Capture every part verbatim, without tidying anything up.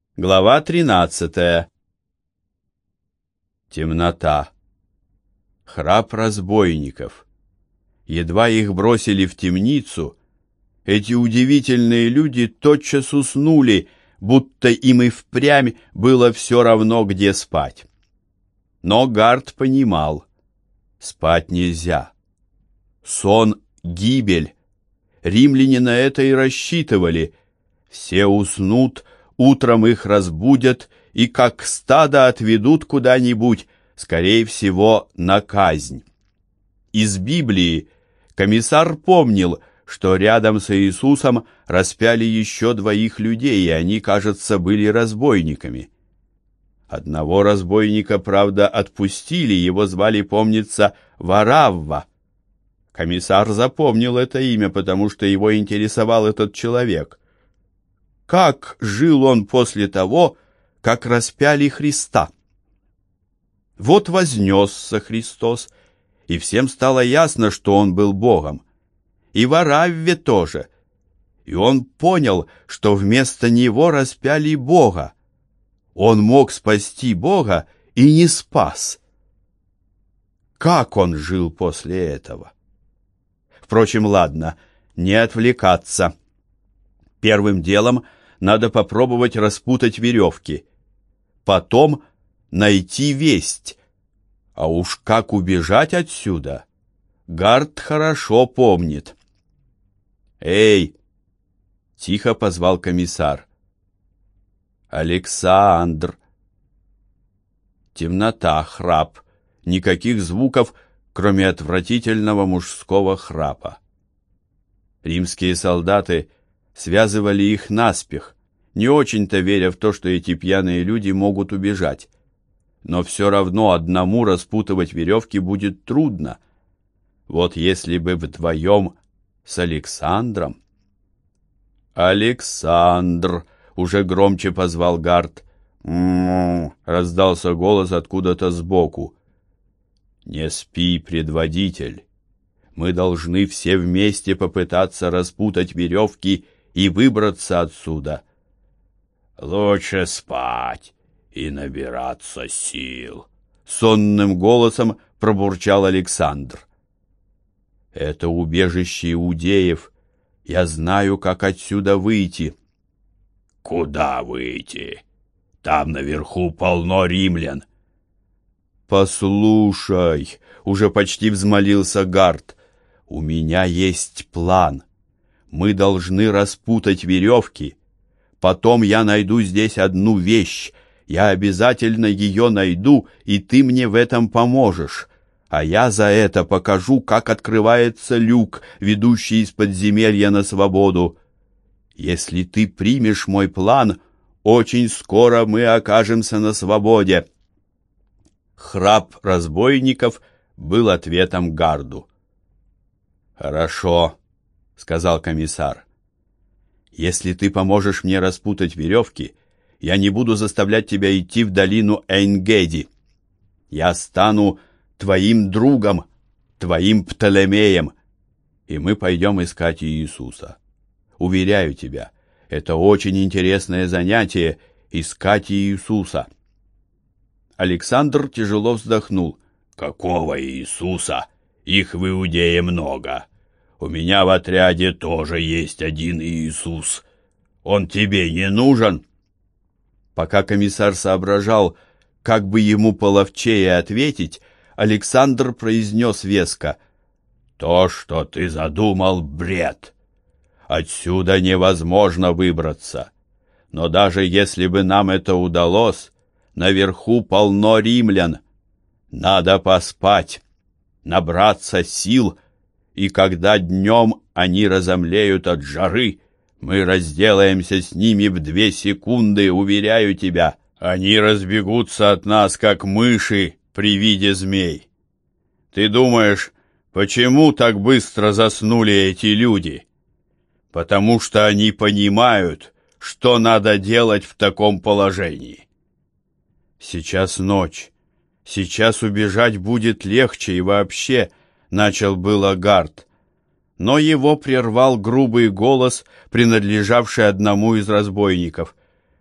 Глава тринадцатая. Темнота. Храп разбойников. Едва их бросили в темницу, эти удивительные люди тотчас уснули, будто им и впрямь было все равно, где спать. Но Гард понимал, спать нельзя. Сон — гибель. Римляне на это и рассчитывали. Все уснут, утром их разбудят и как стадо отведут куда-нибудь, скорее всего, на казнь. Из Библии комиссар помнил, что рядом с Иисусом распяли еще двоих людей, и они, кажется, были разбойниками. Одного разбойника, правда, отпустили, его звали, помнится, Варавва. Комиссар запомнил это имя, потому что его интересовал этот человек. Как жил он после того, как распяли Христа? Вот вознесся Христос, и всем стало ясно, что он был Богом. И Варавве тоже. И он понял, что вместо него распяли Бога. Он мог спасти Бога и не спас. Как он жил после этого? Впрочем, ладно, не отвлекаться. Первым делом надо попробовать распутать веревки. Потом найти весть. А уж как убежать отсюда, Гард хорошо помнит. «Эй!» — тихо позвал комиссар. «Александр!» Темнота, храп, никаких звуков, кроме отвратительного мужского храпа. Римские солдаты связывали их наспех, не очень-то веря в то, что эти пьяные люди могут убежать. Но все равно одному распутывать веревки будет трудно. Вот если бы вдвоем с Александром... «Александр!» — уже громче позвал Гард. «М-м-м!» — раздался голос откуда-то сбоку. «Не спи, предводитель. Мы должны все вместе попытаться распутать веревки и выбраться отсюда». «Лучше спать и набираться сил», — сонным голосом пробурчал Александр. «Это убежище иудеев. Я знаю, как отсюда выйти». «Куда выйти? Там наверху полно римлян». «Послушай», — уже почти взмолился Гард, — «у меня есть план. Мы должны распутать веревки. Потом я найду здесь одну вещь. Я обязательно ее найду, и ты мне в этом поможешь. А я за это покажу, как открывается люк, ведущий из подземелья на свободу. Если ты примешь мой план, очень скоро мы окажемся на свободе». Храп разбойников был ответом Гарду. «Хорошо», — сказал комиссар. «Если ты поможешь мне распутать веревки, я не буду заставлять тебя идти в долину Эйн-Геди. Я стану твоим другом, твоим Птолемеем, и мы пойдем искать Иисуса. Уверяю тебя, это очень интересное занятие — искать Иисуса». Александр тяжело вздохнул. «Какого Иисуса? Их в Иудее много. У меня в отряде тоже есть один Иисус. Он тебе не нужен?» Пока комиссар соображал, как бы ему половчее ответить, Александр произнес веско: «То, что ты задумал, бред. Отсюда невозможно выбраться. Но даже если бы нам это удалось, наверху полно римлян. Надо поспать, набраться сил, и когда днем они разомлеют от жары, мы разделаемся с ними в две секунды, уверяю тебя. Они разбегутся от нас, как мыши при виде змей. Ты думаешь, почему так быстро заснули эти люди? Потому что они понимают, что надо делать в таком положении. Сейчас ночь. Сейчас убежать будет легче, и вообще, начал было Гард. Но его прервал грубый голос, принадлежавший одному из разбойников.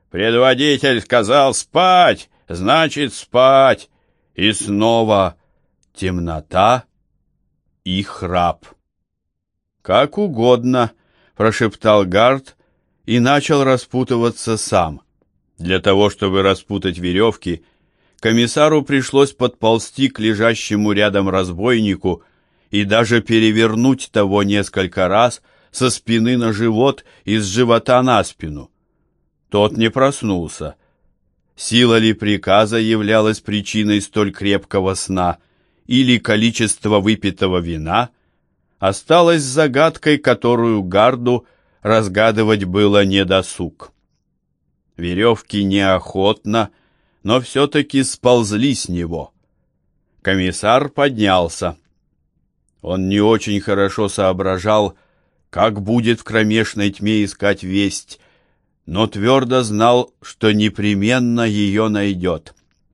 Предводитель сказал спать, значит спать. И снова темнота и храп. «Как угодно», — прошептал Гард и начал распутываться сам. Для того, чтобы распутать веревки, комиссару пришлось подползти к лежащему рядом разбойнику и даже перевернуть того несколько раз со спины на живот и с живота на спину. Тот не проснулся. Сила ли приказа являлась причиной столь крепкого сна, или количество выпитого вина, осталось загадкой, которую Гарду разгадывать было недосуг. Веревки неохотно, но все-таки сползли с него. Комиссар поднялся. Он не очень хорошо соображал, как будет в кромешной тьме искать весть, но твердо знал, что непременно ее найдет.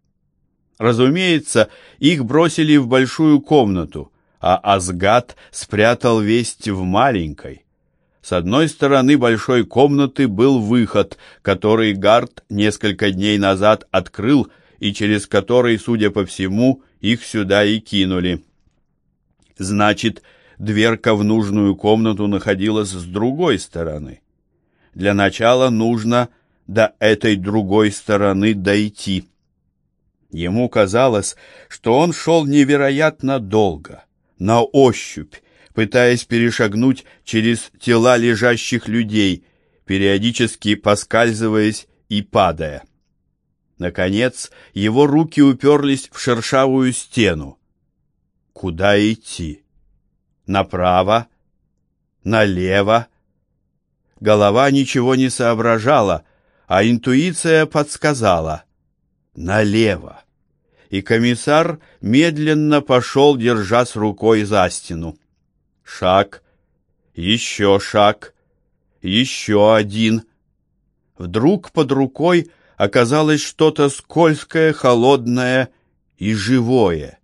Разумеется, их бросили в большую комнату, а Азгат спрятал весть в маленькой. С одной стороны большой комнаты был выход, который Гард несколько дней назад открыл и через который, судя по всему, их сюда и кинули. Значит, дверка в нужную комнату находилась с другой стороны. Для начала нужно до этой другой стороны дойти. Ему казалось, что он шел невероятно долго, на ощупь, пытаясь перешагнуть через тела лежащих людей, периодически поскальзываясь и падая. Наконец, его руки уперлись в шершавую стену. Куда идти? Направо? Налево? Голова ничего не соображала, а интуиция подсказала — налево. И комиссар медленно пошел, держась рукой за стену. Шаг, еще шаг, еще один. Вдруг под рукой оказалось что-то скользкое, холодное и живое.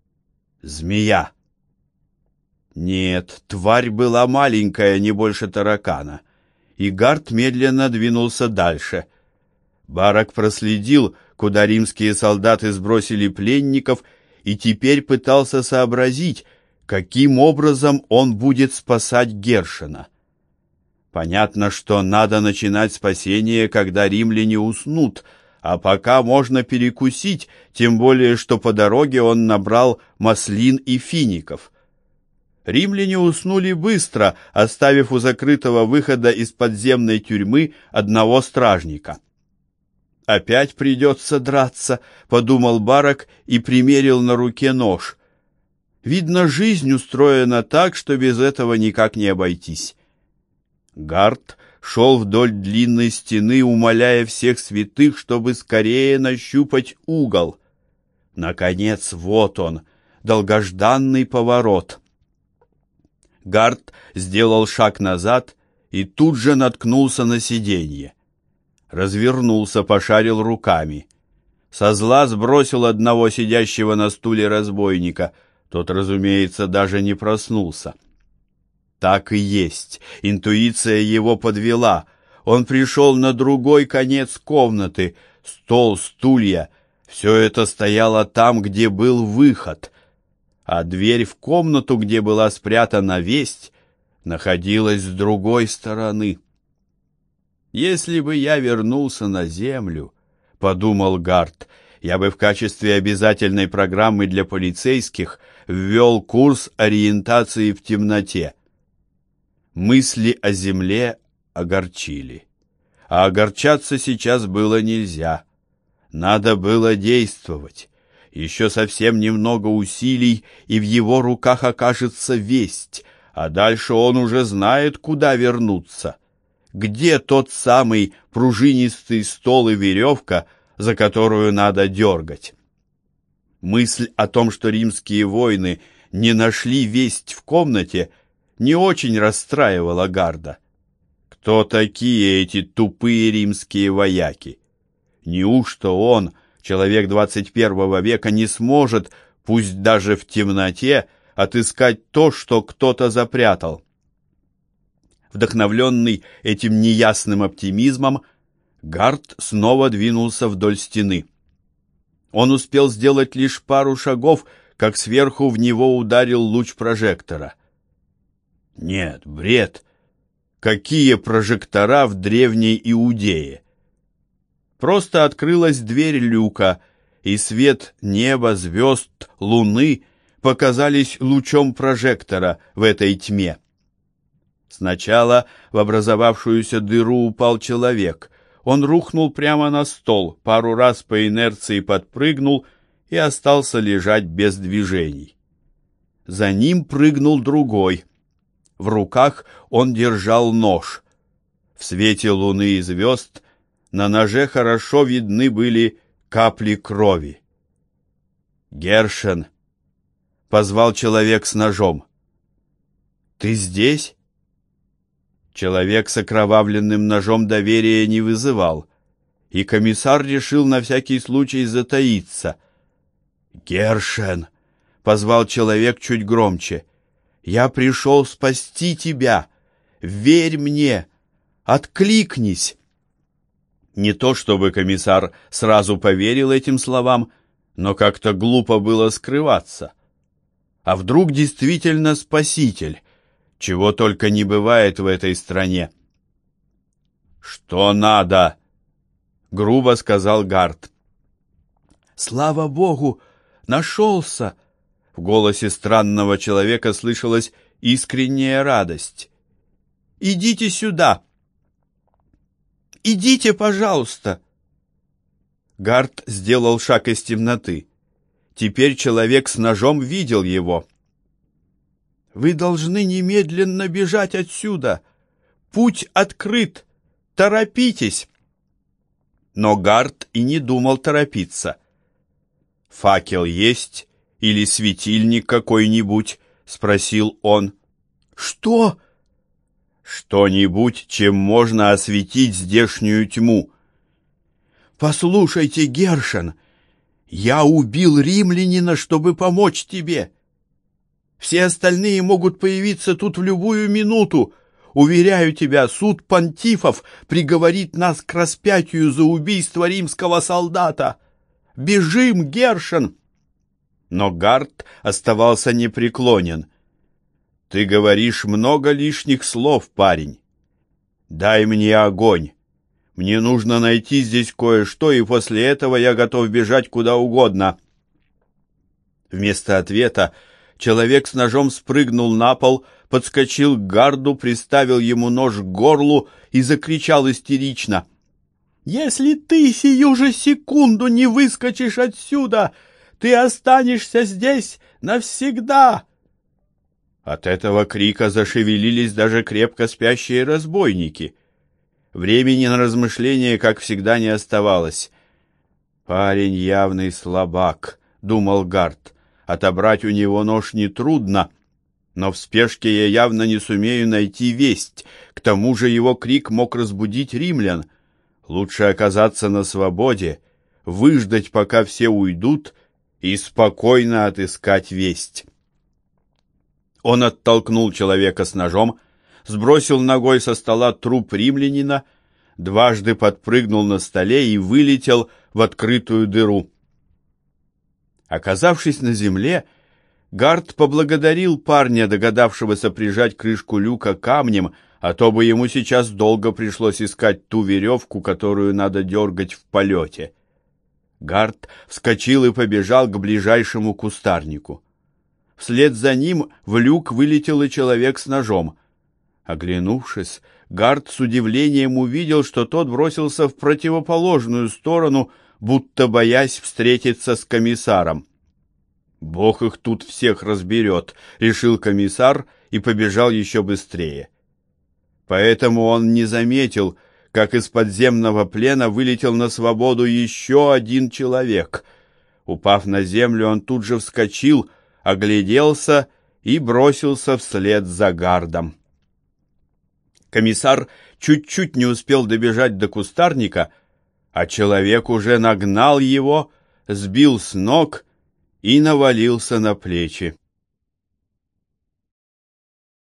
Змея. Нет, тварь была маленькая, не больше таракана. И Гард медленно двинулся дальше. Барак проследил, куда римские солдаты сбросили пленников, и теперь пытался сообразить, каким образом он будет спасать Гершена. Понятно, что надо начинать спасение, когда римляне уснут, а пока можно перекусить, тем более, что по дороге он набрал маслин и фиников. Римляне уснули быстро, оставив у закрытого выхода из подземной тюрьмы одного стражника. «Опять придется драться», — подумал Барак и примерил на руке нож. «Видно, жизнь устроена так, что без этого никак не обойтись». Гард шел вдоль длинной стены, умоляя всех святых, чтобы скорее нащупать угол. Наконец, вот он, долгожданный поворот. Гард сделал шаг назад и тут же наткнулся на сиденье. Развернулся, пошарил руками. Со зла сбросил одного сидящего на стуле разбойника. Тот, разумеется, даже не проснулся. Так и есть. Интуиция его подвела. Он пришел на другой конец комнаты. Стол, стулья — все это стояло там, где был выход. А дверь в комнату, где была спрятана весть, находилась с другой стороны. «Если бы я вернулся на землю, — подумал Гард, — я бы в качестве обязательной программы для полицейских ввел курс ориентации в темноте». Мысли о земле огорчили. А огорчаться сейчас было нельзя. Надо было действовать. Еще совсем немного усилий, и в его руках окажется весть, а дальше он уже знает, куда вернуться. Где тот самый пружинистый стол и веревка, за которую надо дергать? Мысль о том, что римские воины не нашли весть в комнате, не очень расстраивала Гарда. Кто такие эти тупые римские вояки? Неужто он, человек двадцать первого века, не сможет, пусть даже в темноте, отыскать то, что кто-то запрятал? Вдохновленный этим неясным оптимизмом, Гард снова двинулся вдоль стены. Он успел сделать лишь пару шагов, как сверху в него ударил луч прожектора. Нет, бред. Какие прожектора в древней Иудее? Просто открылась дверь люка, и свет неба, звезд, луны показались лучом прожектора в этой тьме. Сначала в образовавшуюся дыру упал человек. Он рухнул прямо на стол, пару раз по инерции подпрыгнул и остался лежать без движений. За ним прыгнул другой. В руках он держал нож. В свете луны и звезд на ноже хорошо видны были капли крови. «Гершен!» — позвал человек с ножом. «Ты здесь?» Человек с окровавленным ножом доверия не вызывал, и комиссар решил на всякий случай затаиться. «Гершен!» — позвал человек чуть громче. «Я пришел спасти тебя! Верь мне! Откликнись!» Не то чтобы комиссар сразу поверил этим словам, но как-то глупо было скрываться. А вдруг действительно спаситель, чего только не бывает в этой стране? «Что надо?» — грубо сказал Гард. «Слава Богу, нашелся!» В голосе странного человека слышалась искренняя радость. «Идите сюда! Идите, пожалуйста!» Гард сделал шаг из темноты. Теперь человек с ножом видел его. «Вы должны немедленно бежать отсюда! Путь открыт! Торопитесь!» Но Гард и не думал торопиться. «Факел есть? Или светильник какой-нибудь?» — спросил он. «Что?» «Что-нибудь, чем можно осветить здешнюю тьму». «Послушайте, Гершен, я убил римлянина, чтобы помочь тебе. Все остальные могут появиться тут в любую минуту. Уверяю тебя, суд понтифов приговорит нас к распятию за убийство римского солдата. Бежим, Гершен!» Но Гард оставался непреклонен. «Ты говоришь много лишних слов, парень. Дай мне огонь. Мне нужно найти здесь кое-что, и после этого я готов бежать куда угодно». Вместо ответа человек с ножом спрыгнул на пол, подскочил к Гарду, приставил ему нож к горлу и закричал истерично: «Если ты сию же секунду не выскочишь отсюда, ты останешься здесь навсегда!» От этого крика зашевелились даже крепко спящие разбойники. Времени на размышления, как всегда, не оставалось. «Парень явный слабак», — думал Гард. «Отобрать у него нож нетрудно, но в спешке я явно не сумею найти весть. К тому же его крик мог разбудить римлян. Лучше оказаться на свободе, выждать, пока все уйдут, и спокойно отыскать весть». Он оттолкнул человека с ножом, сбросил ногой со стола труп римлянина, дважды подпрыгнул на столе и вылетел в открытую дыру. Оказавшись на земле, Гард поблагодарил парня, догадавшегося прижать крышку люка камнем, а то бы ему сейчас долго пришлось искать ту веревку, которую надо дергать в полете. Гард вскочил и побежал к ближайшему кустарнику. Вслед за ним в люк вылетел и человек с ножом. Оглянувшись, Гард с удивлением увидел, что тот бросился в противоположную сторону, будто боясь встретиться с комиссаром. «Бог их тут всех разберет», — решил комиссар и побежал еще быстрее. Поэтому он не заметил, как из подземного плена вылетел на свободу еще один человек. Упав на землю, он тут же вскочил, огляделся и бросился вслед за Гардом. Комиссар чуть-чуть не успел добежать до кустарника, а человек уже нагнал его, сбил с ног и навалился на плечи.